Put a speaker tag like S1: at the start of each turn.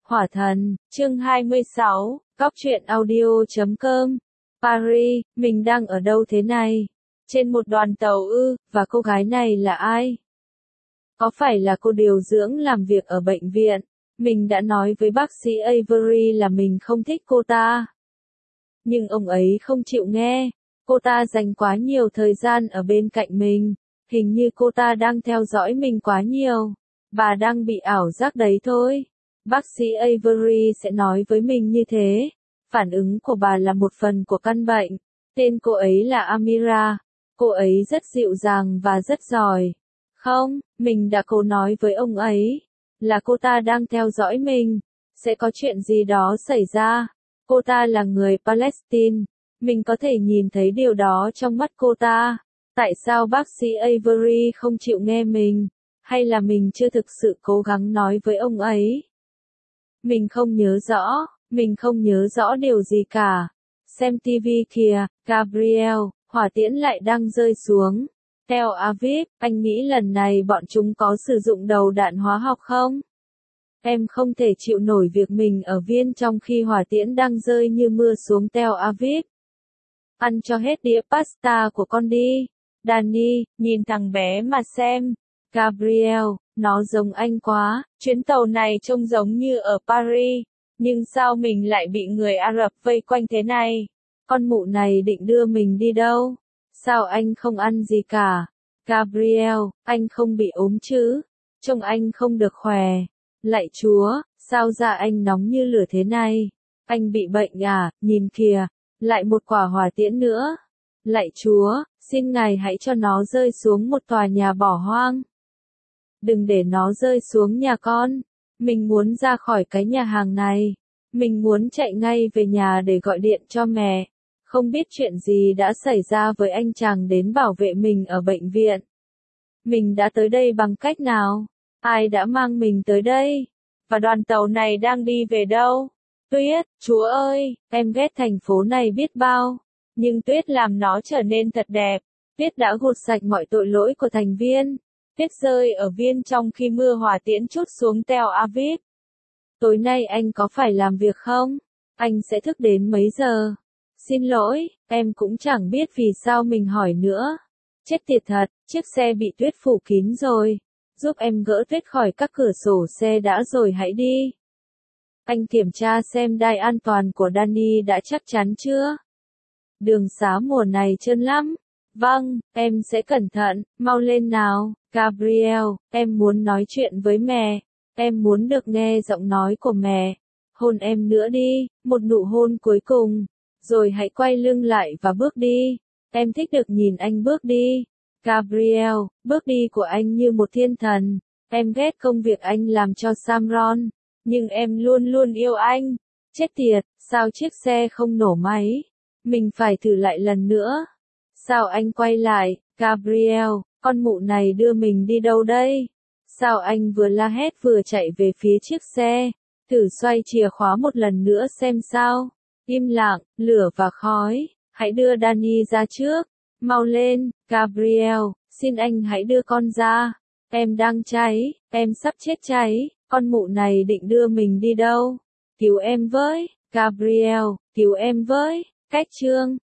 S1: Hỏa thần, chương 26, Cóc truyện audio.com. Paris, mình đang ở đâu thế này? Trên một đoàn tàu ư, và cô gái này là ai? Có phải là cô điều dưỡng làm việc ở bệnh viện? Mình đã nói với bác sĩ Avery là mình không thích cô ta. Nhưng ông ấy không chịu nghe. Cô ta dành quá nhiều thời gian ở bên cạnh mình. Hình như cô ta đang theo dõi mình quá nhiều. Bà đang bị ảo giác đấy thôi. Bác sĩ Avery sẽ nói với mình như thế. Phản ứng của bà là một phần của căn bệnh. Tên cô ấy là Amira. Cô ấy rất dịu dàng và rất giỏi. Không, mình đã cố nói với ông ấy. Là cô ta đang theo dõi mình. Sẽ có chuyện gì đó xảy ra. Cô ta là người Palestine. Mình có thể nhìn thấy điều đó trong mắt cô ta. Tại sao bác sĩ Avery không chịu nghe mình? Hay là mình chưa thực sự cố gắng nói với ông ấy? Mình không nhớ rõ điều gì cả. Xem TV kìa, Gabriel, hỏa tiễn lại đang rơi xuống. Tel Aviv, anh nghĩ lần này bọn chúng có sử dụng đầu đạn hóa học không? Em không thể chịu nổi việc mình ở Viên trong khi hỏa tiễn đang rơi như mưa xuống Tel Aviv. Ăn cho hết đĩa pasta của con đi. Danny, nhìn thằng bé mà xem. Gabriel, nó giống anh quá, chuyến tàu này trông giống như ở Paris. Nhưng sao mình lại bị người Ả Rập vây quanh thế này? Con mụ này định đưa mình đi đâu? Sao anh không ăn gì cả? Gabriel, anh không bị ốm chứ? Trông anh không được khỏe. Lạy Chúa, sao da anh nóng như lửa thế này? Anh bị bệnh à? Nhìn kìa, lại một quả hỏa tiễn nữa. Lạy Chúa, xin Ngài hãy cho nó rơi xuống một tòa nhà bỏ hoang. Đừng để nó rơi xuống nhà con. Mình muốn ra khỏi cái nhà hàng này. Mình muốn chạy ngay về nhà để gọi điện cho mẹ. Không biết chuyện gì đã xảy ra với anh chàng đến bảo vệ mình ở bệnh viện. Mình đã tới đây bằng cách nào? Ai đã mang mình tới đây? Và đoàn tàu này đang đi về đâu? Tuyết, Chúa ơi, em ghét thành phố này biết bao. Nhưng tuyết làm nó trở nên thật đẹp. Tuyết đã gột sạch mọi tội lỗi của thành viên. Tuyết rơi ở Viên trong khi mưa hỏa tiễn trút xuống Tel Aviv. Tối nay anh có phải làm việc không? Anh sẽ thức đến mấy giờ? Xin lỗi, em cũng chẳng biết vì sao mình hỏi nữa. Chết tiệt thật, chiếc xe bị tuyết phủ kín rồi. Giúp em gỡ tuyết khỏi các cửa sổ xe đã rồi hãy đi. Anh kiểm tra xem đai an toàn của Danny đã chắc chắn chưa? Đường xá mùa này trơn lắm. Vâng, em sẽ cẩn thận, mau lên nào. Gabriel, em muốn nói chuyện với mẹ. Em muốn được nghe giọng nói của mẹ. Hôn em nữa đi, một nụ hôn cuối cùng. Rồi hãy quay lưng lại và bước đi. Em thích được nhìn anh bước đi. Gabriel, bước đi của anh như một thiên thần. Em ghét công việc anh làm cho Samron. Nhưng em luôn luôn yêu anh. Chết tiệt, sao chiếc xe không nổ máy? Mình phải thử lại lần nữa. Sao anh quay lại, Gabriel, con mụ này đưa mình đi đâu đây? Sao anh vừa la hét vừa chạy về phía chiếc xe? Thử xoay chìa khóa một lần nữa xem sao. Im lặng, lửa và khói. Hãy đưa Danny ra trước. Mau lên, Gabriel, xin anh hãy đưa con ra. Em đang cháy, em sắp chết cháy. Con mụ này định đưa mình đi đâu? Cứu em với, Gabriel, cứu em với. Cách chương